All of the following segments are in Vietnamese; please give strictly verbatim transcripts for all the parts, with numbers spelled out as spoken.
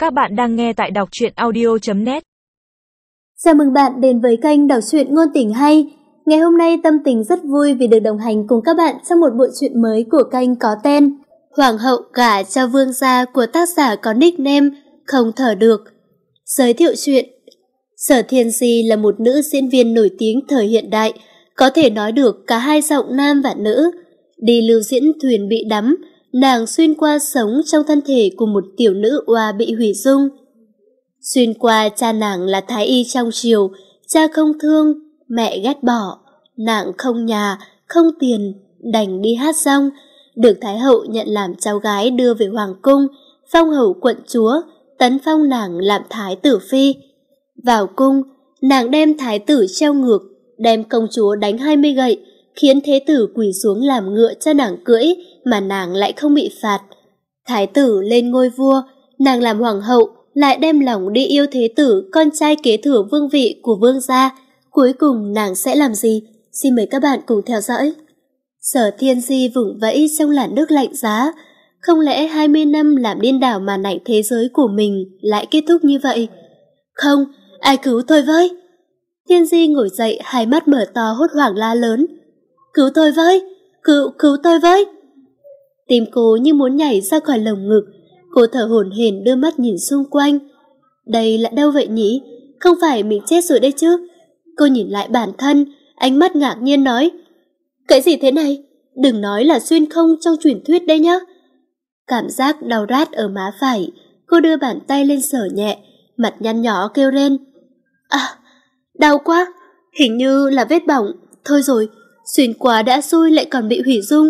Các bạn đang nghe tại đọc truyện audio chấm net. Chào mừng bạn đến với kênh đọc truyện ngôn tình hay. Ngày hôm nay Tâm Tình rất vui vì được đồng hành cùng các bạn trong một bộ truyện mới của kênh có tên Hoàng hậu gả cho vương gia của tác giả có nickname Không Thở Được. Giới thiệu truyện: Sở Thiên Di là một nữ diễn viên nổi tiếng thời hiện đại, có thể nói được cả hai giọng nam và nữ. Đi lưu diễn thuyền bị đắm, nàng xuyên qua sống trong thân thể của một tiểu nữ oa bị hủy dung. Xuyên qua cha nàng là thái y trong triều, cha không thương, mẹ ghét bỏ, nàng không nhà, không tiền, đành đi hát rong, được thái hậu nhận làm cháu gái đưa về hoàng cung, phong hầu quận chúa, tấn phong nàng làm thái tử phi. Vào cung, nàng đem thái tử treo ngược, đem công chúa đánh hai mươi gậy, khiến thế tử quỳ xuống làm ngựa cho nàng cưỡi mà nàng lại không bị phạt. Thái tử lên ngôi vua, nàng làm hoàng hậu, lại đem lòng đi yêu thế tử, con trai kế thừa vương vị của vương gia. Cuối cùng nàng sẽ làm gì? Xin mời các bạn cùng theo dõi. Sở Thiên Di vùng vẫy trong làn nước lạnh giá. Không lẽ hai mươi năm làm điên đảo màn ảnh thế giới của mình lại kết thúc như vậy? Không, ai cứu tôi với! Thiên Di ngồi dậy, hai mắt mở to hốt hoảng la lớn. Cứu tôi với! Cứu, cứu tôi với! Tim cô như muốn nhảy ra khỏi lồng ngực. Cô thở hổn hển đưa mắt nhìn xung quanh. Đây là đâu vậy nhỉ? Không phải mình chết rồi đây chứ? Cô nhìn lại bản thân, ánh mắt ngạc nhiên nói. Cái gì thế này? Đừng nói là xuyên không trong truyền thuyết đây nhá. Cảm giác đau rát ở má phải, cô đưa bàn tay lên sờ nhẹ, mặt nhăn nhó kêu lên. À, đau quá, hình như là vết bỏng. Thôi rồi, xuyên qua đã xui lại còn bị hủy dung.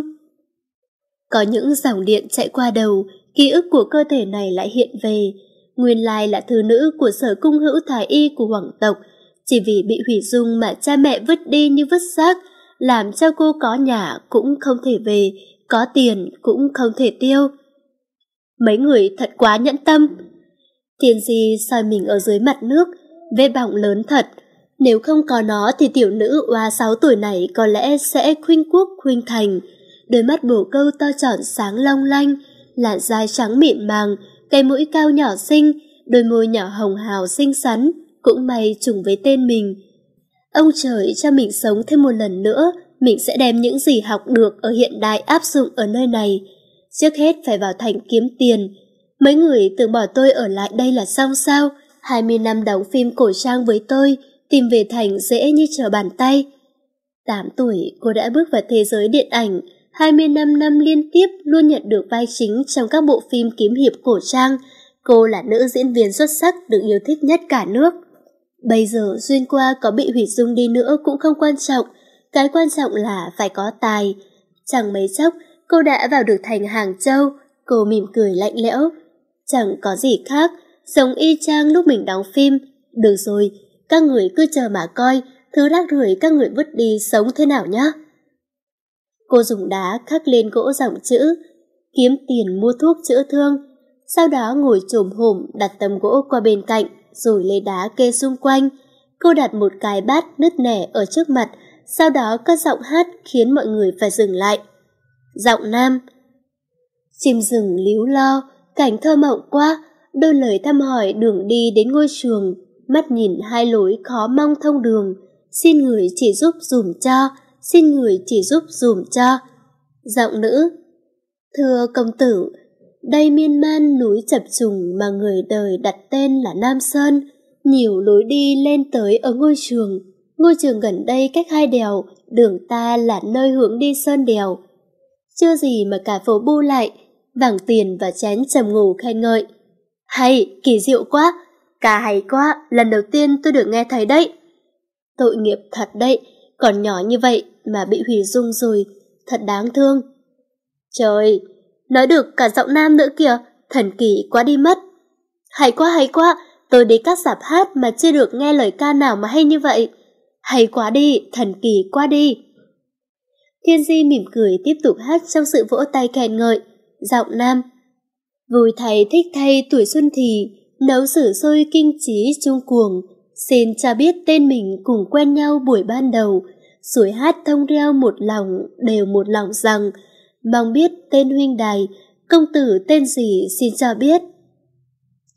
Có những dòng điện chạy qua đầu, ký ức của cơ thể này lại hiện về. Nguyên lai là thứ nữ của sở cung hữu thái y của hoàng tộc, chỉ vì bị hủy dung mà cha mẹ vứt đi như vứt xác, làm cho cô có nhà cũng không thể về, có tiền cũng không thể tiêu. Mấy người thật quá nhẫn tâm. Thiên Di soi mình ở dưới mặt nước, vết bỏng lớn thật. Nếu không có nó thì tiểu nữ oa sáu tuổi này có lẽ sẽ khuynh quốc khuynh thành. Đôi mắt bồ câu to tròn sáng long lanh, làn da trắng mịn màng, cái mũi cao nhỏ xinh, đôi môi nhỏ hồng hào xinh xắn, cũng may trùng với tên mình. Ông trời cho mình sống thêm một lần nữa, mình sẽ đem những gì học được ở hiện đại áp dụng ở nơi này. Trước hết phải vào thành kiếm tiền. Mấy người tưởng bỏ tôi ở lại đây là xong sao? hai mươi năm đóng phim cổ trang với tôi, tìm về thành dễ như trở bàn tay. tám tuổi cô đã bước vào thế giới điện ảnh, hai mươi lăm năm liên tiếp luôn nhận được vai chính trong các bộ phim kiếm hiệp cổ trang. Cô là nữ diễn viên xuất sắc được yêu thích nhất cả nước. Bây giờ xuyên qua có bị hủy dung đi nữa cũng không quan trọng, cái quan trọng là phải có tài. Chẳng mấy chốc cô đã vào được thành Hàng Châu. Cô mỉm cười lạnh lẽo. Chẳng có gì khác, giống y chang lúc mình đóng phim. Được rồi, các người cứ chờ mà coi, thứ rác rưởi các người vứt đi sống thế nào nhá. Cô dùng đá khắc lên gỗ dòng chữ kiếm tiền mua thuốc chữa thương, sau đó ngồi chồm hổm đặt tấm gỗ qua bên cạnh rồi lấy đá kê xung quanh. Cô đặt một cái bát nứt nẻ ở trước mặt, sau đó cất giọng hát khiến mọi người phải dừng lại. Giọng nam: chim rừng líu lo, cảnh thơ mộng quá, đôi lời thăm hỏi đường đi đến ngôi trường, mắt nhìn hai lối khó mong thông đường, xin người chỉ giúp dùm cho, xin người chỉ giúp dùm cho. Giọng nữ: thưa công tử, đây miên man núi chập trùng mà người đời đặt tên là Nam Sơn, nhiều lối đi lên tới ở ngôi trường. Ngôi trường gần đây cách hai đèo, đường ta là nơi hướng đi sơn đèo. Chưa gì mà cả phố bu lại, vàng tiền và chén trầm ngủ khen ngợi. Hay, kỳ diệu quá, ca hay quá, lần đầu tiên tôi được nghe thấy đấy. Tội nghiệp thật đấy, còn nhỏ như vậy mà bị hủy dung rồi, thật đáng thương. Trời, nói được cả giọng nam nữa kìa, thần kỳ quá đi mất. Hay quá hay quá, tôi đi các rạp hát mà chưa được nghe lời ca nào mà hay như vậy. Hay quá đi, thần kỳ quá đi. Thiên Di mỉm cười tiếp tục hát trong sự vỗ tay khen ngợi. Giọng nam: vui thay thích thay tuổi xuân thì, nấu sửa sôi kinh trí chung cuồng. Xin cho biết tên mình cùng quen nhau buổi ban đầu, suối hát thông reo một lòng, đều một lòng rằng, mong biết tên huynh đài, công tử tên gì xin cho biết.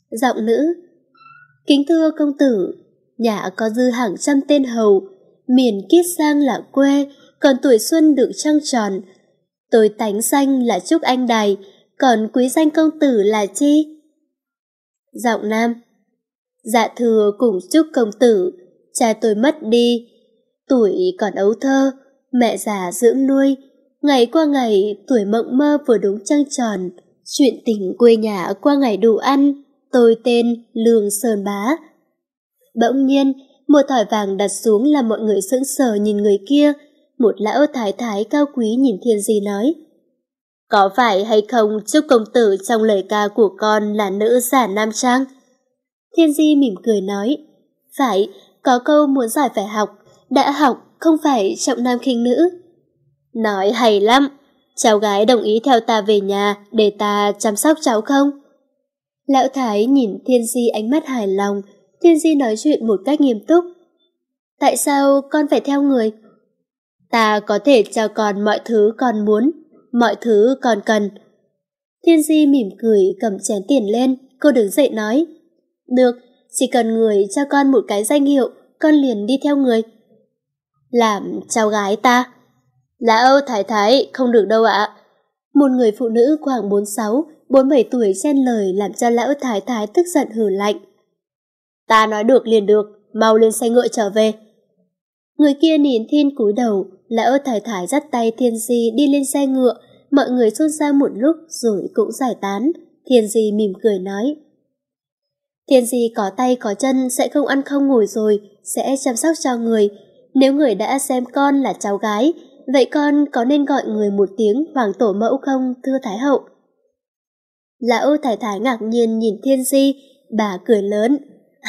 Giọng nữ: Kính thưa công tử, nhà có dư hàng trăm tên hầu, miền kiết sang là quê, còn tuổi xuân được trăng tròn. Tôi tánh danh là Trúc Anh Đài, còn quý danh công tử là chi? Giọng nam: Dạ thưa cùng chúc công tử, cha tôi mất đi, tuổi còn ấu thơ, mẹ già dưỡng nuôi, ngày qua ngày tuổi mộng mơ vừa đúng trăng tròn, chuyện tình quê nhà qua ngày đủ ăn, tôi tên Lương Sơn Bá. Bỗng nhiên, một thỏi vàng đặt xuống làm mọi người sững sờ nhìn người kia. Một lão thái thái cao quý nhìn Thiên Di nói: Có phải hay không chúc công tử trong lời ca của con là nữ giả nam trang? Thiên Di mỉm cười nói: Phải, có câu muốn giỏi phải học, đã học không phải trọng nam khinh nữ. Nói hay lắm, cháu gái đồng ý theo ta về nhà để ta chăm sóc cháu không? Lão thái nhìn Thiên Di ánh mắt hài lòng. Thiên Di nói chuyện một cách nghiêm túc: Tại sao con phải theo người? Ta có thể cho con mọi thứ con muốn, mọi thứ con cần. Thiên Di mỉm cười cầm chén tiền lên. Cô đứng dậy nói: Được, chỉ cần người cho con một cái danh hiệu, con liền đi theo người. Làm cháu gái ta? Lão thái thái không được đâu ạ. Một người phụ nữ khoảng bốn sáu, bốn bảy tuổi chen lời làm cho lão thái thái tức giận hừ lạnh: Ta nói được liền được, mau lên xe ngựa trở về. Người kia nín thinh cúi đầu. Lão thái thái dắt tay Thiên Di đi lên xe ngựa. Mọi người xôn xao một lúc rồi cũng giải tán. Thiên Di mỉm cười nói: Thiên Di có tay có chân, sẽ không ăn không ngồi rồi, sẽ chăm sóc cho người. Nếu người đã xem con là cháu gái, vậy con có nên gọi người một tiếng hoàng tổ mẫu không, thưa Thái hậu? Lão thái thái ngạc nhiên nhìn Thiên Di. Bà cười lớn: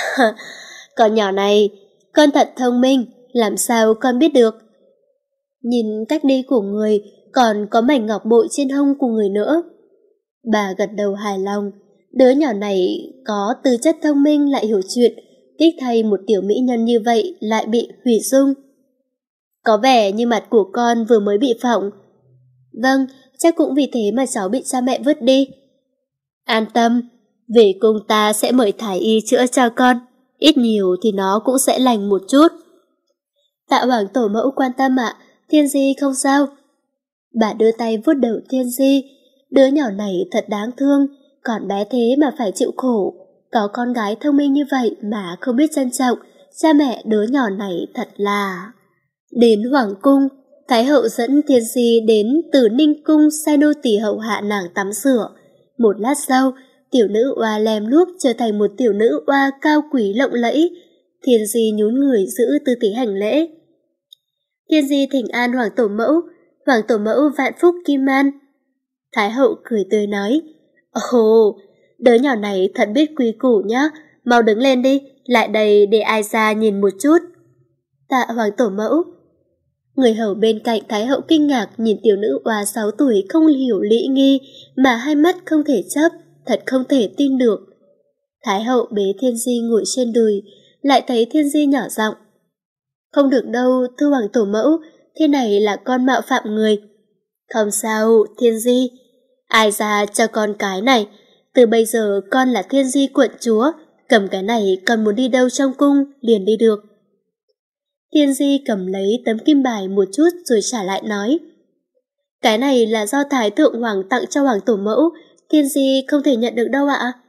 Con nhỏ này, con thật thông minh, làm sao con biết được? Nhìn cách đi của người, còn có mảnh ngọc bội trên hông của người nữa. Bà gật đầu hài lòng. Đứa nhỏ này có tư chất thông minh lại hiểu chuyện, tiếc thay một tiểu mỹ nhân như vậy lại bị hủy dung. Có vẻ như mặt của con vừa mới bị phỏng. Vâng, chắc cũng vì thế mà cháu bị cha mẹ vứt đi. An tâm, về cung ta sẽ mời thái y chữa cho con, ít nhiều thì nó cũng sẽ lành một chút. Tạ hoàng tổ mẫu quan tâm ạ, Thiên Di không sao. Bà đưa tay vuốt đầu Thiên Di. Đứa nhỏ này thật đáng thương, còn bé thế mà phải chịu khổ. Có con gái thông minh như vậy mà không biết trân trọng, cha mẹ đứa nhỏ này thật là... Đến hoàng cung, Thái hậu dẫn Thiên Di đến Từ Ninh cung sai nô tỳ hậu hạ nàng tắm rửa. Một lát sau, tiểu nữ oa lem luốc trở thành một tiểu nữ oa cao quý lộng lẫy. Thiên Di nhún người giữ tư thế hành lễ. Thiên Di thỉnh an hoàng tổ mẫu, hoàng tổ mẫu vạn phúc kim an. Thái hậu cười tươi nói: Ồ, đứa nhỏ này thật biết quý củ nhá, mau đứng lên đi, lại đây để ai ra nhìn một chút. Tạ hoàng tổ mẫu. Người hầu bên cạnh Thái hậu kinh ngạc nhìn tiểu nữ oa sáu tuổi không hiểu lễ nghi mà hai mắt không thể chớp, thật không thể tin được. Thái hậu bế Thiên Di ngồi trên đùi, lại thấy Thiên Di nhỏ giọng: Không được đâu, thưa hoàng tổ mẫu, thế này là con mạo phạm người. Không sao, Thiên Di, ai ra cho con cái này, từ bây giờ con là Thiên Di quận chúa, cầm cái này con muốn đi đâu trong cung liền đi được. Thiên Di cầm lấy tấm kim bài một chút rồi trả lại nói: Cái này là do Thái thượng hoàng tặng cho hoàng tổ mẫu, Thiên Di không thể nhận được đâu ạ.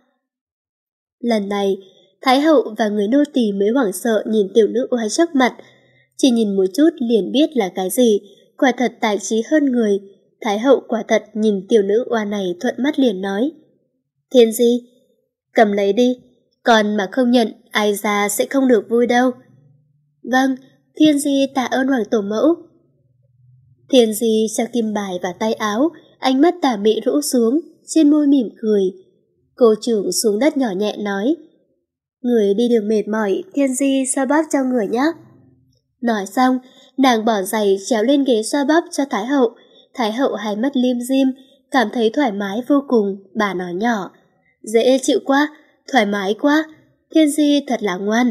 Lần này, Thái hậu và người nô tỳ mới hoảng sợ nhìn tiểu nữ oai trước mặt, chỉ nhìn một chút liền biết là cái gì, quả thật tài trí hơn người. Thái hậu quả thật nhìn tiểu nữ oa này thuận mắt liền nói: Thiên Di, cầm lấy đi, còn mà không nhận, ai ra sẽ không được vui đâu. Vâng, Thiên Di tạ ơn hoàng tổ mẫu. Thiên Di trao kim bài vào tay áo, ánh mắt tà mị rũ xuống, trên môi mỉm cười. Cô trưởng xuống đất nhỏ nhẹ nói: Người đi đường mệt mỏi, Thiên Di xoa bóp cho người nhé. Nói xong, nàng bỏ giày trèo lên ghế xoa bóp cho Thái hậu. Thái hậu hai mắt lim dim, cảm thấy thoải mái vô cùng. Bà nói nhỏ: Dễ chịu quá, thoải mái quá, Thiên Di thật là ngoan.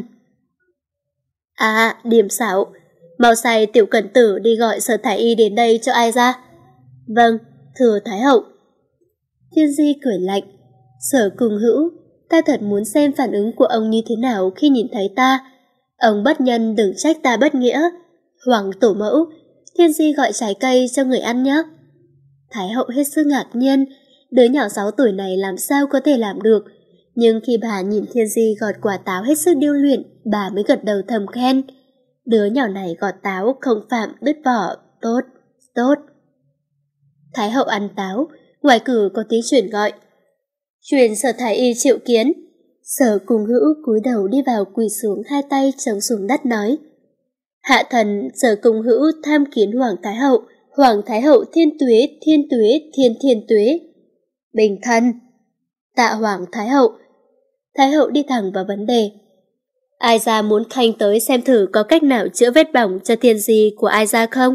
À, Điềm xảo, mau sai tiểu cẩn tử đi gọi Sở thái y đến đây cho ai ra. Vâng, thưa Thái hậu. Thiên Di cười lạnh: Sở cùng hữu, ta thật muốn xem phản ứng của ông như thế nào khi nhìn thấy ta. Ông bất nhân đừng trách ta bất nghĩa. Hoàng tổ mẫu, Thiên Di gọi trái cây cho người ăn nhé. Thái hậu hết sức ngạc nhiên, đứa nhỏ sáu tuổi này làm sao có thể làm được. Nhưng khi bà nhìn Thiên Di gọt quả táo hết sức điêu luyện, bà mới gật đầu thầm khen. Đứa nhỏ này gọt táo không phạm đứt vỏ, tốt, tốt. Thái hậu ăn táo, ngoài cửa có tiếng truyền gọi. Truyền Sở thái y triệu kiến. Sở Cung Hữu cúi đầu đi vào quỳ xuống, hai tay chống xuống đất nói. Hạ thần Sở Cung Hữu tham kiến Hoàng Thái hậu. Hoàng Thái hậu thiên tuế, thiên tuế, thiên thiên tuế. Bình thân. Tạ Hoàng Thái hậu. Thái hậu đi thẳng vào vấn đề. Ai ra muốn khanh tới xem thử có cách nào chữa vết bỏng cho Thiên Di của ai ra không?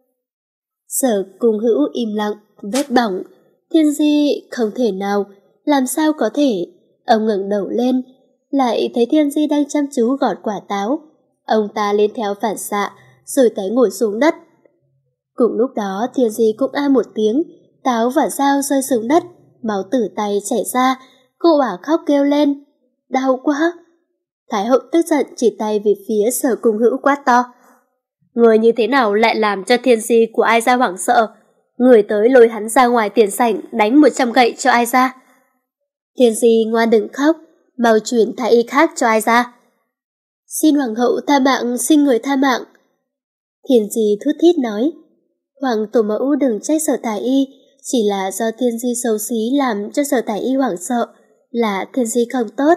Sở Cung Hữu im lặng. Vết bỏng, Thiên Di không thể nào, làm sao có thể? Ông ngẩng đầu lên, lại thấy Thiên Di đang chăm chú gọt quả táo. Ông ta lên theo phản xạ, rồi tay ngồi xuống đất. Cùng lúc đó Thiên Di cũng a một tiếng, táo và dao rơi xuống đất, máu từ tay chảy ra, cô ả khóc kêu lên. Đau quá! Thái hậu tức giận chỉ tay về phía Sở Cung Hữu quát to. Người như thế nào lại làm cho Thiên Di của ai ra hoảng sợ? Người tới lôi hắn ra ngoài tiền sảnh đánh một trăm gậy cho ai ra. Thiên Di ngoan đừng khóc, mau chuyển thái y khác cho ai ra. Xin hoàng hậu tha mạng, xin người tha mạng. Thiên Di thút thít nói. Hoàng tổ mẫu đừng trách Sở thái y, chỉ là do Thiên Di xấu xí làm cho Sở thái y hoảng sợ, là Thiên Di không tốt.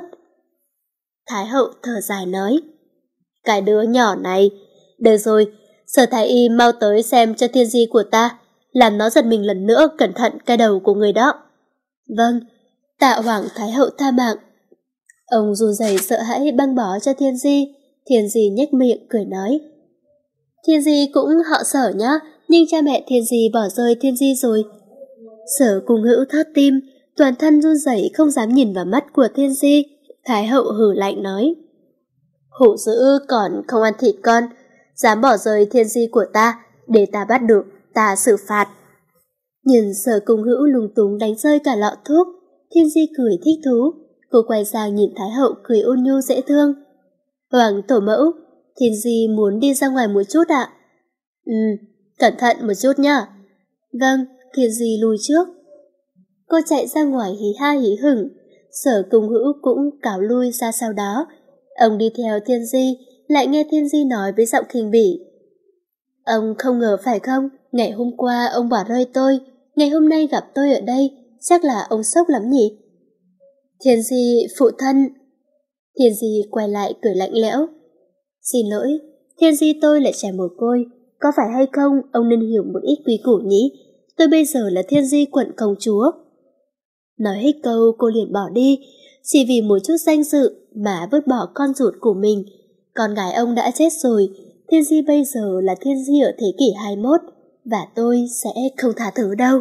Thái hậu thở dài nói. Cái đứa nhỏ này, được rồi, Sở thái y mau tới xem cho Thiên Di của ta, làm nó giật mình lần nữa, cẩn thận cái đầu của người đó. Vâng, tạ Hoàng Thái hậu tha mạng. Ông run rẩy sợ hãi băng bó cho Thiên Di. Thiên Di nhếch miệng cười nói. Thiên Di cũng họ Sở nhá, nhưng cha mẹ Thiên Di bỏ rơi Thiên Di rồi. Sở Cung Hữu thót tim, toàn thân run rẩy không dám nhìn vào mắt của Thiên Di. Thái hậu hử lạnh nói. Hổ dữ còn không ăn thịt con, dám bỏ rơi Thiên Di của ta, để ta bắt được, ta xử phạt. Nhìn Sở Cung Hữu lung túng đánh rơi cả lọ thuốc, Thiên Di cười thích thú. Cô quay sang nhìn Thái hậu cười ôn nhu dễ thương. Hoàng tổ mẫu, Thiên Di muốn đi ra ngoài một chút ạ. Ừ, cẩn thận một chút nhá. Vâng, Thiên Di lùi trước. Cô chạy ra ngoài hí ha hí hửng. Sở Cung Hữu cũng cáo lui ra sau đó. Ông đi theo Thiên Di, lại nghe Thiên Di nói với giọng khinh bỉ. Ông không ngờ phải không, ngày hôm qua ông bỏ rơi tôi, ngày hôm nay gặp tôi ở đây, chắc là ông sốc lắm nhỉ? Thiên Di, phụ thân. Thiên Di quay lại cười lạnh lẽo. Xin lỗi, Thiên Di tôi là trẻ mồ côi, có phải hay không ông nên hiểu một ít quý củ nhỉ? Tôi bây giờ là Thiên Di quận công chúa. Nói hết câu cô liền bỏ đi, chỉ vì một chút danh dự mà vứt bỏ con ruột của mình. Con gái ông đã chết rồi, Thiên Di bây giờ là Thiên Di ở thế kỷ hai mươi mốt, và tôi sẽ không tha thứ đâu.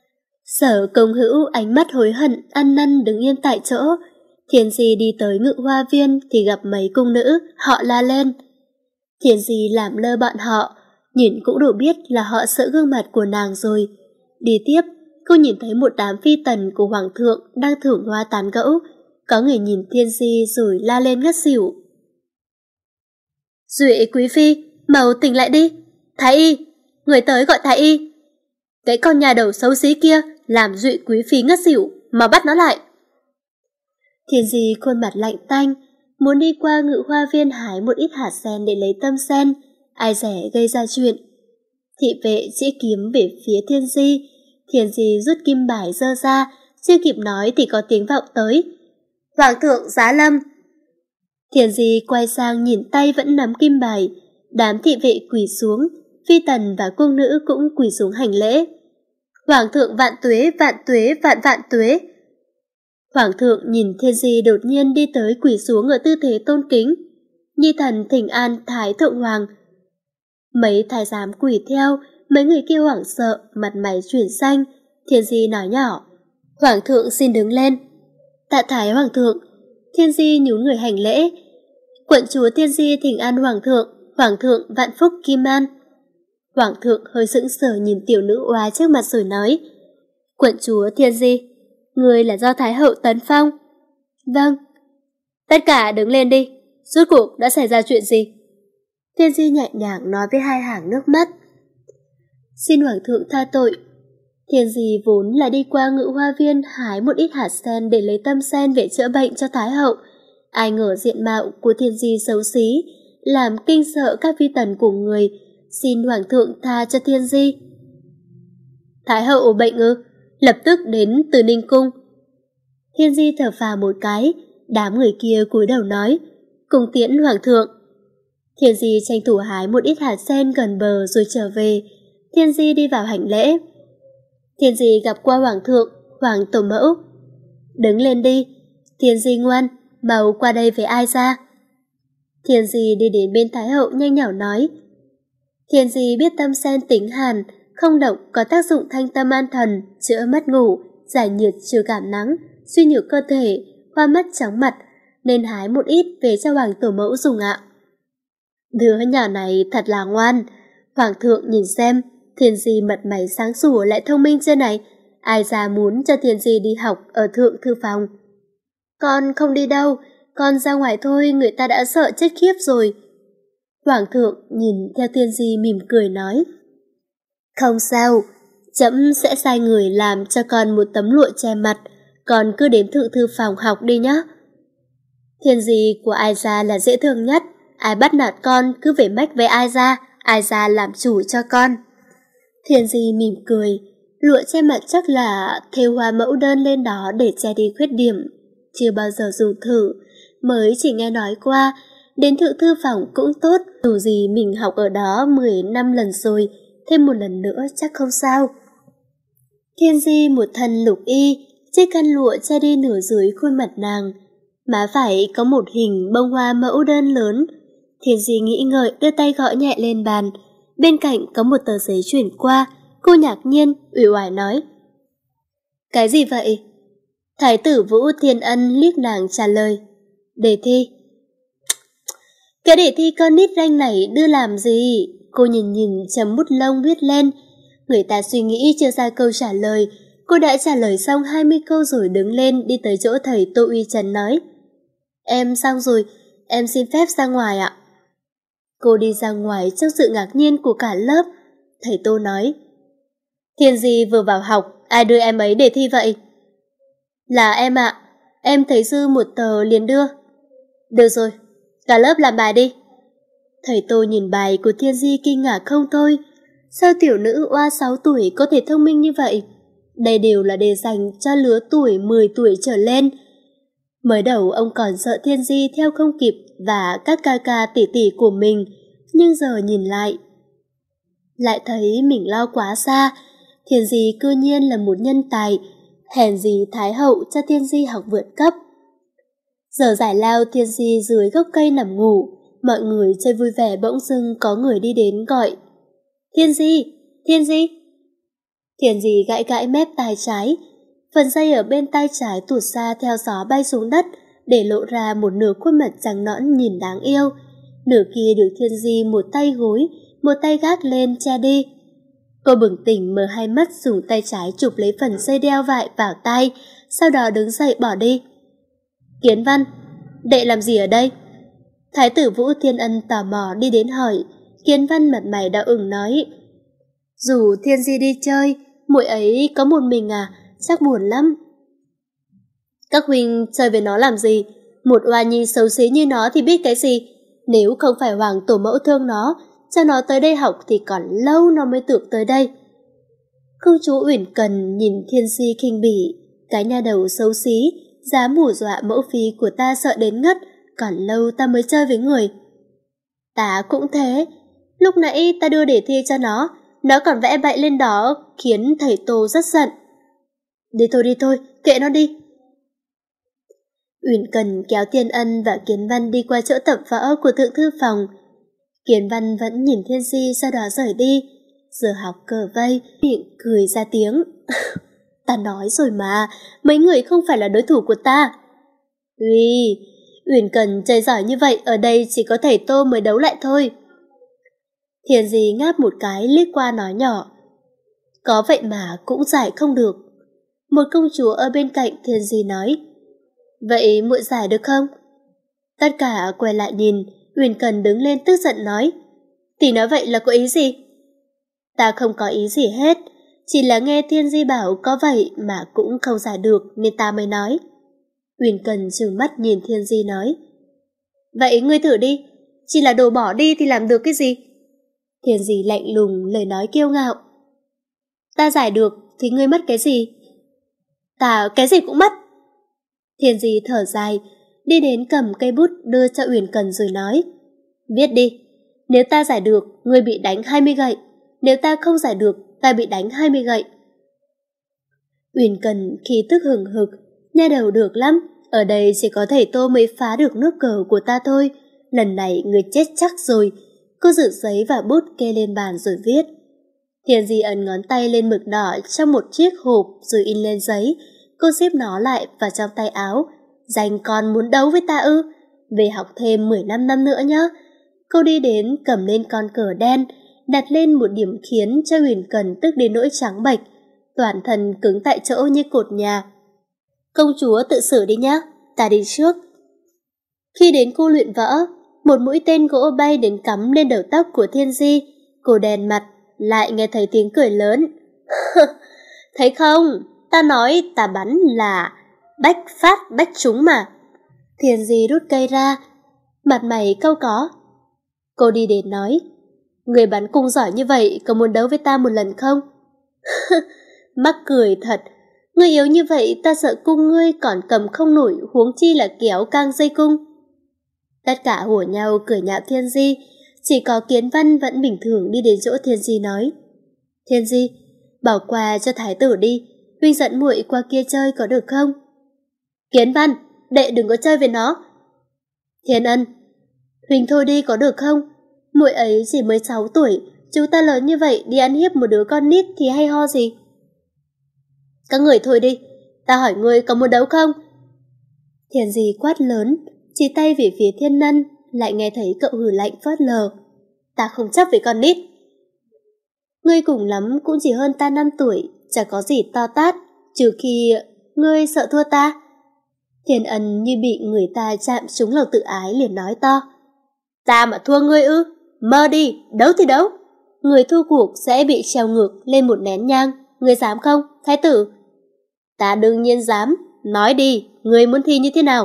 Sở Công Hữu ánh mắt hối hận, ăn năn đứng yên tại chỗ. Thiên Di đi tới Ngự Hoa Viên thì gặp mấy cung nữ, họ la lên. Thiên Di làm lơ bọn họ, nhìn cũng đủ biết là họ sợ gương mặt của nàng rồi. Đi tiếp, cô nhìn thấy một đám phi tần của Hoàng thượng đang thưởng hoa tán gẫu. Có người nhìn Thiên Di rồi la lên ngất xỉu. Duệ quý phi, mau tỉnh lại đi. Thái y, người tới gọi thái y. Cái con nhà đầu xấu xí kia làm Duệ quý phi ngất xỉu, mà bắt nó lại. Thiên Di khuôn mặt lạnh tanh, muốn đi qua Ngự Hoa Viên hái một ít hạt sen để lấy tâm sen, ai rẻ gây ra chuyện. Thị vệ chỉ kiếm về phía Thiên Di. Thiên Di rút kim bài giơ ra, chưa kịp nói thì có tiếng vọng tới. Hoàng thượng giá lâm. Thiên Di quay sang nhìn tay vẫn nắm kim bài, đám thị vệ quỳ xuống, phi tần và cung nữ cũng quỳ xuống hành lễ. Hoàng thượng vạn tuế, vạn tuế, vạn vạn tuế. Hoàng thượng nhìn Thiên Di đột nhiên đi tới quỳ xuống ở tư thế tôn kính. Nhi thần thỉnh an Thái Thượng Hoàng. Mấy thái giám quỳ theo, mấy người kia hoảng sợ, mặt mày chuyển xanh. Thiên Di nói nhỏ. Hoàng thượng xin đứng lên. Tạ thái Hoàng thượng. Thiên Di nhún người hành lễ. Quận chúa Thiên Di thỉnh an Hoàng thượng, Hoàng thượng vạn phúc kim an. Hoàng thượng hơi sững sờ nhìn tiểu nữ oai trước mặt rồi nói. Quận chúa Thiên Di, người là do Thái hậu tấn phong. Vâng. Tất cả đứng lên đi, rốt cuộc đã xảy ra chuyện gì? Thiên Di nhẹ nhàng nói với hai hàng nước mắt. Xin hoàng thượng tha tội. Thiên Di vốn là đi qua Ngự Hoa Viên hái một ít hạt sen để lấy tâm sen về chữa bệnh cho Thái hậu. Ai ngờ diện mạo của Thiên Di xấu xí, làm kinh sợ các vi tần của người. Xin hoàng thượng tha cho Thiên Di. Thái hậu bệnh ư? Lập tức đến Từ Ninh cung. Thiên Di thở phào một cái, đám người kia cúi đầu nói, cùng tiễn hoàng thượng. Thiên Di tranh thủ hái một ít hạt sen gần bờ rồi trở về. Thiên Di đi vào hành lễ. Thiên Di gặp qua hoàng thượng, hoàng tổ mẫu. Đứng lên đi. Thiên Di ngoan, mau qua đây với ai ra. Thiên Di đi đến bên Thái hậu nhanh nhảu nói. Thiên Di biết tâm sen tính hàn, không độc, có tác dụng thanh tâm an thần, chữa mất ngủ, giải nhiệt trừ cảm nắng, suy nhược cơ thể, hoa mắt chóng mặt, nên hái một ít về cho hoàng tổ mẫu dùng ạ. Đứa nhỏ này thật là ngoan. Hoàng thượng nhìn xem, Thiên Di mặt mày sáng sủa lại thông minh chưa này. Ai ra muốn cho Thiên Di đi học ở thượng thư phòng. Con không đi đâu, con ra ngoài thôi, người ta đã sợ chết khiếp rồi. Hoàng thượng nhìn theo Thiên Di mỉm cười nói. Không sao, trẫm sẽ sai người làm cho con một tấm lụa che mặt, con cứ đến thượng thư phòng học đi nhé. Thiên Di của Ai Gia là dễ thương nhất, ai bắt nạt con cứ về mách với Ai Gia, Ai Gia làm chủ cho con. Thiên Di mỉm cười, lụa che mặt chắc là thêu hoa mẫu đơn lên đó để che đi khuyết điểm. Chưa bao giờ dùng thử, mới chỉ nghe nói qua, đến thượng thư phòng cũng tốt, dù gì mình học ở đó mười năm lần rồi, thêm một lần nữa chắc không sao. Thiên Di một thân lục y, chiếc khăn lụa che đi nửa dưới khuôn mặt nàng, má phải có một hình bông hoa mẫu đơn lớn. Thiên Di nghĩ ngợi đưa tay gõ nhẹ lên bàn, bên cạnh có một tờ giấy chuyển qua, cô ngạc nhiên, uể oải nói. Cái gì vậy? Thái tử Vũ Thiên Ân liếc nàng trả lời. Đề thi. Cái đề thi con nít ranh này đưa làm gì? Cô nhìn nhìn chấm bút lông viết lên. Người ta suy nghĩ chưa ra câu trả lời. Cô đã trả lời xong hai mươi câu rồi đứng lên đi tới chỗ thầy Tô Uy Trần nói. Em xong rồi, em xin phép ra ngoài ạ. Cô đi ra ngoài trong sự ngạc nhiên của cả lớp. Thầy Tô nói. Thiên Di vừa vào học, ai đưa em ấy đề thi vậy? Là em ạ, em thấy dư một tờ liền đưa. Được rồi, cả lớp làm bài đi. Thầy Tô nhìn bài của Thiên Di kinh ngạc không thôi. Sao tiểu nữ oa sáu tuổi có thể thông minh như vậy? Đây đều là đề dành cho lứa tuổi mười tuổi trở lên. Mới đầu ông còn sợ Thiên Di theo không kịp và các ca ca tỷ tỷ của mình, nhưng giờ nhìn lại, lại thấy mình lo quá xa. Thiên Di cư nhiên là một nhân tài, hèn gì Thái hậu cho Thiên Di học vượt cấp. Giờ giải lao, Thiên Di dưới gốc cây nằm ngủ, mọi người chơi vui vẻ bỗng dưng có người đi đến gọi. Thiên Di, Thiên Di. Thiên Di gãi gãi mép tai trái, phần dây ở bên tai trái tụt ra theo gió bay xuống đất, để lộ ra một nửa khuôn mặt trắng nõn nhìn đáng yêu. Nửa kia được Thiên Di một tay gối, một tay gác lên che đi. Cô bừng tỉnh mở hai mắt, dùng tay trái chụp lấy phần dây đeo vải vào tay, sau đó đứng dậy bỏ đi. Kiến Văn, đệ làm gì ở đây? Thái tử Vũ Thiên Ân tò mò đi đến hỏi. Kiến Văn mặt mày đỏ ửng nói. Dù Thiên Di đi chơi, muội ấy có một mình à, chắc buồn lắm. Các huynh chơi với nó làm gì? Một oa nhi xấu xí như nó thì biết cái gì? Nếu không phải hoàng tổ mẫu thương nó, cho nó tới đây học thì còn lâu nó mới tưởng tới đây. Công chúa Uyển Cần nhìn Thiên Di khinh bỉ. Cái nha đầu xấu xí, dám hù dọa mẫu phi của ta sợ đến ngất, còn lâu ta mới chơi với người. Ta cũng thế, lúc nãy ta đưa đề thi cho nó, nó còn vẽ bậy lên đó khiến thầy Tô rất giận. Đi thôi đi thôi, kệ nó đi. Uyển Cần kéo Thiên Ân và Kiến Văn đi qua chỗ tập võ của thượng thư phòng. Kiến Văn vẫn nhìn Thiên Di sau đó rời đi. Giờ học cờ vây, miệng cười ra tiếng. Ta nói rồi mà, mấy người không phải là đối thủ của ta. Uy, Uyển Cần chơi giỏi như vậy, ở đây chỉ có thầy Tô mới đấu lại thôi. Thiên Di ngáp một cái liếc qua nói nhỏ. Có vậy mà cũng giải không được. Một công chúa ở bên cạnh Thiên Di nói. Vậy muội giải được không? Tất cả quay lại nhìn, Uyển Cần đứng lên tức giận nói, tỷ nói vậy là có ý gì? Ta không có ý gì hết, chỉ là nghe Thiên Di bảo có vậy mà cũng không giải được nên ta mới nói. Uyển Cần trừng mắt nhìn Thiên Di nói, vậy ngươi thử đi, chỉ là đồ bỏ đi thì làm được cái gì? Thiên Di lạnh lùng, lời nói kiêu ngạo. Ta giải được thì ngươi mất cái gì? Ta cái gì cũng mất. Thiên Di thở dài, đi đến cầm cây bút đưa cho Uyển Cần rồi nói, viết đi, nếu ta giải được, ngươi bị đánh hai mươi gậy, nếu ta không giải được, ta bị đánh hai mươi gậy. Uyển Cần khí tức hừng hực, nha đầu được lắm, ở đây chỉ có thầy Tô mới phá được nước cờ của ta thôi, lần này ngươi chết chắc rồi. Cô rửa giấy và bút kê lên bàn rồi viết. Thiên Di ấn ngón tay lên mực đỏ trong một chiếc hộp rồi in lên giấy. Cô xếp nó lại vào trong tay áo. Dành con muốn đấu với ta ư? Về học thêm mười lăm năm nữa nhé. Cô đi đến cầm lên con cờ đen, đặt lên một điểm khiến cho Uyển Cần tức đến nỗi trắng bệch, toàn thân cứng tại chỗ như cột nhà. Công chúa tự xử đi nhé, ta đi trước. Khi đến khu luyện võ, một mũi tên gỗ bay đến cắm lên đầu tóc của Thiên Di. Cô đèn mặt, lại nghe thấy tiếng cười lớn. Thấy không, ta nói ta bắn là bách phát bách trúng mà. Thiên Di rút cây ra, mặt mày cau có. Cô đi đến nói, người bắn cung giỏi như vậy có muốn đấu với ta một lần không? Mắc cười thật, ngươi yếu như vậy ta sợ cung ngươi còn cầm không nổi, huống chi là kéo cang dây cung. Tất cả hùa nhau cười nhạo Thiên Di, chỉ có Kiến Văn vẫn bình thường đi đến chỗ Thiên Di nói, Thiên Di, bỏ qua cho thái tử đi, huynh dẫn muội qua kia chơi có được không? Kiến Văn, đệ đừng có chơi với nó. Thiên Ân, huynh thôi đi có được không? Muội ấy chỉ mới sáu tuổi, chúng ta lớn như vậy đi ăn hiếp một đứa con nít thì hay ho gì? Các người thôi đi, ta hỏi ngươi có muốn đấu không? Thiên Di quát lớn, chỉ tay về phía Thiên Ân, lại nghe thấy cậu hừ lạnh phớt lờ. Ta không chấp với con nít. Ngươi cùng lắm cũng chỉ hơn ta năm tuổi, chả có gì to tát, trừ khi ngươi sợ thua ta. Thiên Ân như bị người ta chạm trúng lòng tự ái liền nói to. Ta mà thua ngươi ư? Mơ đi, đấu thì đấu. Người thua cuộc sẽ bị treo ngược lên một nén nhang, ngươi dám không, thái tử? Ta đương nhiên dám, nói đi, ngươi muốn thi như thế nào?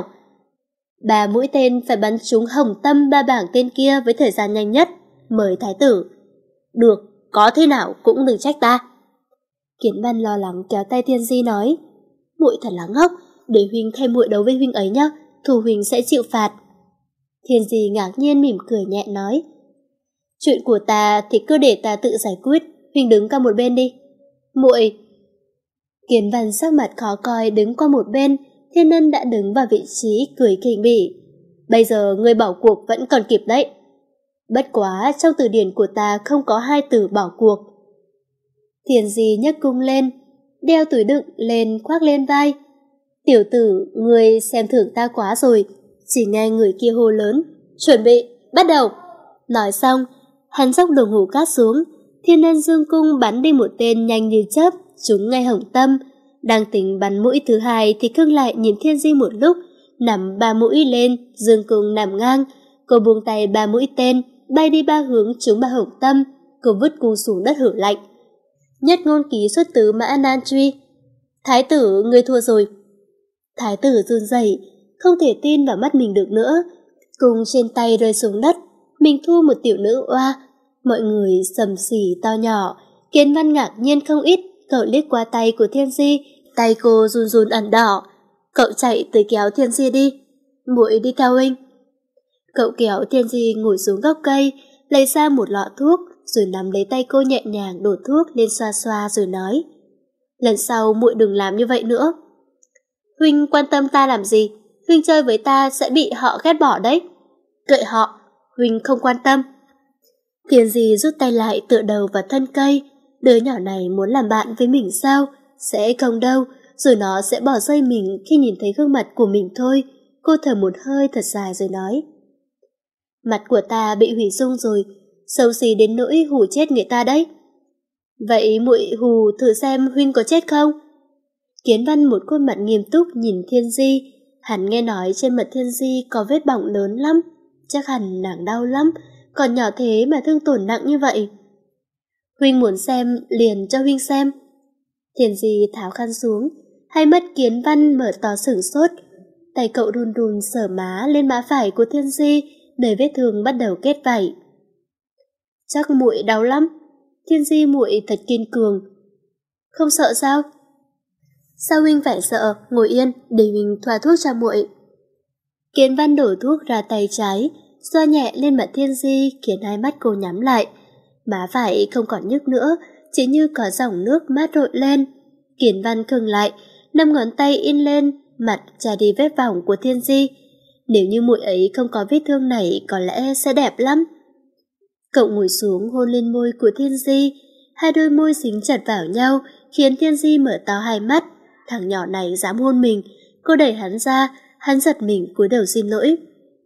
Ba mũi tên phải bắn trúng hồng tâm ba bảng tên kia với thời gian nhanh nhất, mời thái tử. Được, có thế nào cũng đừng trách ta. Kiến Văn lo lắng kéo tay Thiên Di nói, muội thật là ngốc, để huynh thay muội đấu với huynh ấy nhá, thù huynh sẽ chịu phạt. Thiên Di ngạc nhiên mỉm cười nhẹ nói, chuyện của ta thì cứ để ta tự giải quyết, huynh đứng qua một bên đi. Muội. Kiến Văn sắc mặt khó coi đứng qua một bên. Thiên Ân đã đứng vào vị trí cười khinh bỉ. Bây giờ ngươi bỏ cuộc vẫn còn kịp đấy. Bất quá trong từ điển của ta không có hai từ bỏ cuộc. Thiên Di nhấc cung lên, đeo túi đựng lên khoác lên vai. Tiểu tử, ngươi xem thường ta quá rồi. Chỉ nghe người kia hô lớn, chuẩn bị, bắt đầu. Nói xong, hắn dốc đồng hồ cát xuống. Thiên Ân dương cung bắn đi một tên nhanh như chớp, trúng ngay hồng tâm. Đang tính bắn mũi thứ hai thì khựng lại nhìn Thiên Di một lúc, nằm ba mũi lên, dương cung nằm ngang. Cô buông tay ba mũi tên, bay đi ba hướng trúng ba hồng tâm. Cô vứt cung xuống đất hử lạnh. Nhất ngôn ký xuất tứ Mã Nan Truy. Thái tử, ngươi thua rồi. Thái tử run rẩy, không thể tin vào mắt mình được nữa. Cung trên tay rơi xuống đất, mình thua một tiểu nữ oa. Mọi người sầm xỉ to nhỏ. Kiến Văn ngạc nhiên không ít. Cậu liếc qua tay của Thiên Di, tay cô run run ẩn đỏ. Cậu chạy tới kéo Thiên Di đi. Muội đi theo huynh. Cậu kéo Thiên Di ngồi xuống gốc cây, lấy ra một lọ thuốc, rồi nắm lấy tay cô nhẹ nhàng đổ thuốc lên xoa xoa rồi nói, lần sau muội đừng làm như vậy nữa. Huynh quan tâm ta làm gì? Huynh chơi với ta sẽ bị họ ghét bỏ đấy. Kệ họ, huynh không quan tâm. Thiên Di rút tay lại tựa đầu vào thân cây. Đứa nhỏ này muốn làm bạn với mình sao? Sẽ không đâu, rồi nó sẽ bỏ rơi mình khi nhìn thấy gương mặt của mình thôi. Cô thở một hơi thật dài rồi nói, mặt của ta bị hủy dung rồi, xấu xí đến nỗi hù chết người ta đấy. Vậy muội hù thử xem huynh có chết không? Kiến Văn một khuôn mặt nghiêm túc nhìn Thiên Di, Hắn nghe nói trên mặt Thiên Di có vết bỏng lớn lắm, chắc hẳn nàng đau lắm, còn nhỏ thế mà thương tổn nặng như vậy. Huynh muốn xem, liền cho huynh xem. Thiên Di tháo khăn xuống, hai mắt Kiến Văn mở to sửng sốt. Tay cậu đùn đùn sờ má lên má phải của Thiên Di, nơi vết thương bắt đầu kết vảy. Chắc muội đau lắm. Thiên Di muội thật kiên cường. Không sợ sao? Sao huynh phải sợ? Ngồi yên, để mình thoa thuốc cho muội. Kiến Văn đổ thuốc ra tay trái, xoa nhẹ lên mặt Thiên Di khiến hai mắt cô nhắm lại. Má phải không còn nhức nữa, chỉ như có dòng nước mát rội lên. Kiến Văn khựng lại, năm ngón tay in lên mặt trà đi vết bỏng của Thiên Di. Nếu như muội ấy không có vết thương này có lẽ sẽ đẹp lắm. Cậu ngồi xuống hôn lên môi của Thiên Di, hai đôi môi dính chặt vào nhau khiến Thiên Di mở to hai mắt. Thằng nhỏ này dám hôn mình. Cô đẩy hắn ra, hắn giật mình cúi đầu xin lỗi.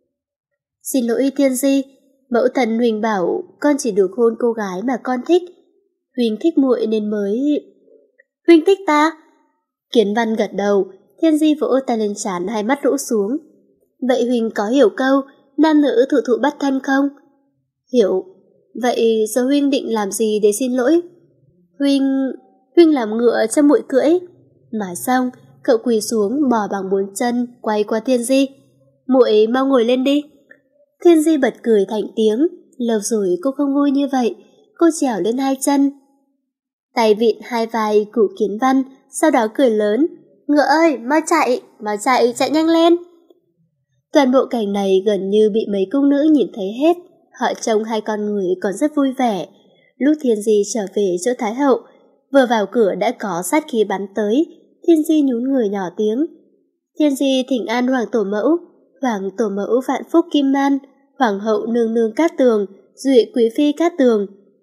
Xin lỗi Thiên Di, mẫu thân Huỳnh bảo con chỉ được hôn cô gái mà con thích. Huỳnh thích muội nên mới... Huỳnh thích ta? Kiến Văn gật đầu. Thiên Di vỗ tay lên trán, hai mắt rũ xuống. Vậy Huỳnh có hiểu câu nam nữ thụ thụ bắt thân không? Hiểu. Vậy giờ Huỳnh định làm gì để xin lỗi? Huỳnh... Huỳnh làm ngựa cho muội cưỡi. Nói xong, cậu quỳ xuống bò bằng bốn chân quay qua Thiên Di. Muội mau ngồi lên đi. Thiên Di bật cười thành tiếng. Lâu rồi cô không vui như vậy. Cô trèo lên hai chân, tay vịn hai vai của Kiến Văn, sau đó cười lớn. Ngựa ơi, mau chạy, mau chạy, chạy nhanh lên. Toàn bộ cảnh này gần như bị mấy cung nữ nhìn thấy hết. Họ trông hai con người còn rất vui vẻ. Lúc Thiên Di trở về chỗ Thái hậu, vừa vào cửa đã có sát khí bắn tới. Thiên Di nhún người nhỏ tiếng. Thiên Di thỉnh an Hoàng Tổ Mẫu. Hoàng Tổ Mẫu vạn phúc kim man, Hoàng hậu nương nương Cát Tường, Duệ quý phi Cát Tường.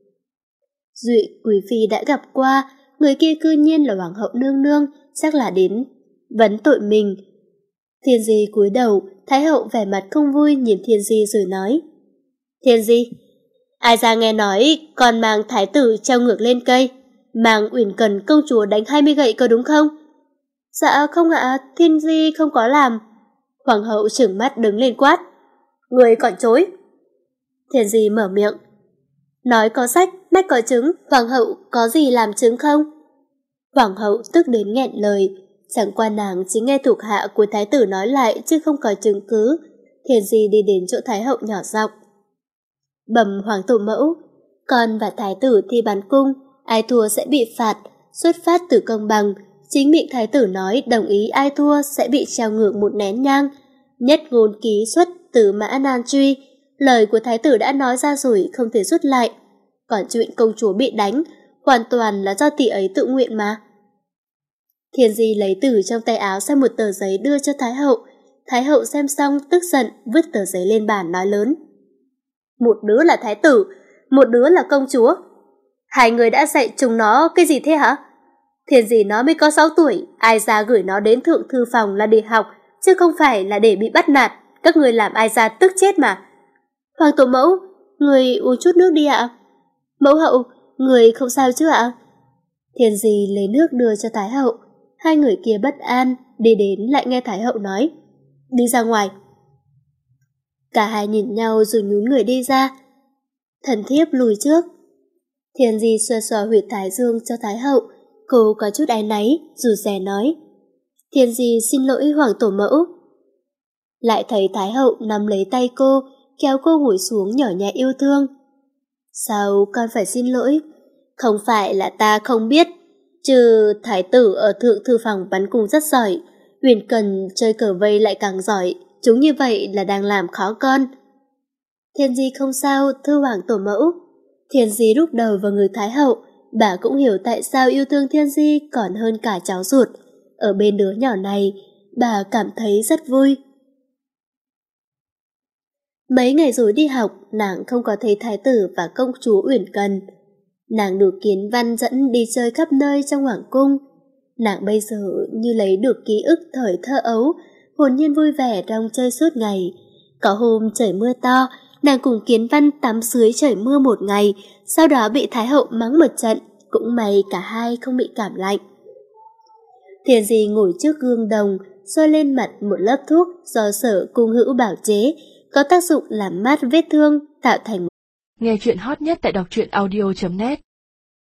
Duệ quý phi đã gặp qua, người kia cư nhiên là Hoàng hậu nương nương, chắc là đến vấn tội mình. Thiên Di cúi đầu, Thái hậu vẻ mặt không vui nhìn Thiên Di rồi nói. Thiên Di, ai ra nghe nói còn mang thái tử treo ngược lên cây, mang Uyển Cần công chúa đánh hai mươi gậy có đúng không? Dạ không ạ, Thiên Di không có làm. Hoàng hậu trừng mắt đứng lên quát. Người còn chối. Thiên Di mở miệng. Nói có sách, nách có chứng, Hoàng hậu có gì làm chứng không? Hoàng hậu tức đến nghẹn lời. Chẳng qua nàng chỉ nghe thuộc hạ của thái tử nói lại chứ không có chứng cứ. Thiên Di đi đến chỗ Thái hậu nhỏ giọng. Bẩm Hoàng Tổ Mẫu, con và thái tử thi bắn cung, ai thua sẽ bị phạt, xuất phát từ công bằng. Chính miệng thái tử nói đồng ý ai thua sẽ bị treo ngược một nén nhang. Nhất ngôn ký xuất từ Mã Nan Truy, lời của thái tử đã nói ra rồi không thể rút lại. Còn chuyện công chúa bị đánh, hoàn toàn là do tỷ ấy tự nguyện mà. Thiên Di lấy từ trong tay áo ra một tờ giấy đưa cho Thái hậu. Thái hậu xem xong tức giận vứt tờ giấy lên bàn nói lớn. Một đứa là thái tử, một đứa là công chúa. Hai người đã dạy chúng nó cái gì thế hả? Thiên Di nó mới có sáu tuổi, ai ra gửi nó đến thượng thư phòng là để học, chứ không phải là để bị bắt nạt. Các người làm ai ra tức chết mà. Hoàng Tổ Mẫu, người uống chút nước đi ạ. Mẫu hậu, người không sao chứ ạ? Thiên Di lấy nước đưa cho Thái hậu. Hai người kia bất an, đi đến lại nghe Thái hậu nói. Đi ra ngoài. Cả hai nhìn nhau rồi nhún người đi ra. Thần thiếp lùi trước. Thiên Di xoa xoa huyệt thái dương cho Thái hậu. Cô có chút áy náy, rụt rè nói. Thiên Di xin lỗi Hoàng Tổ Mẫu. Lại thấy Thái hậu nắm lấy tay cô, kéo cô ngồi xuống nhỏ nhẹ yêu thương. Sao con phải xin lỗi? Không phải là ta không biết, chứ thái tử ở thượng thư phòng bắn cung rất giỏi, Uyển Cần chơi cờ vây lại càng giỏi, chúng như vậy là đang làm khó con. Thiên Di không sao, thưa Hoàng Tổ Mẫu. Thiên Di rúc đầu vào người Thái hậu, bà cũng hiểu tại sao yêu thương Thiên Di còn hơn cả cháu ruột. Ở bên đứa nhỏ này, bà cảm thấy rất vui. Mấy ngày rồi đi học, nàng không có thấy thái tử và công chúa Uyển Cần. Nàng được Kiến Văn dẫn đi chơi khắp nơi trong hoàng cung. Nàng bây giờ như lấy được ký ức thời thơ ấu, hồn nhiên vui vẻ rong chơi suốt ngày. Có hôm trời mưa to, nàng cùng Kiến Văn tắm dưới trời mưa một ngày, sau đó bị Thái hậu mắng một trận, cũng may cả hai không bị cảm lạnh. Thiên Di ngồi trước gương đồng, xoa lên mặt một lớp thuốc do Sở Cung Hữu bảo chế, có tác dụng làm mát vết thương, tạo thành. Nghe chuyện hot nhất tại đọc truyện audio chấm net.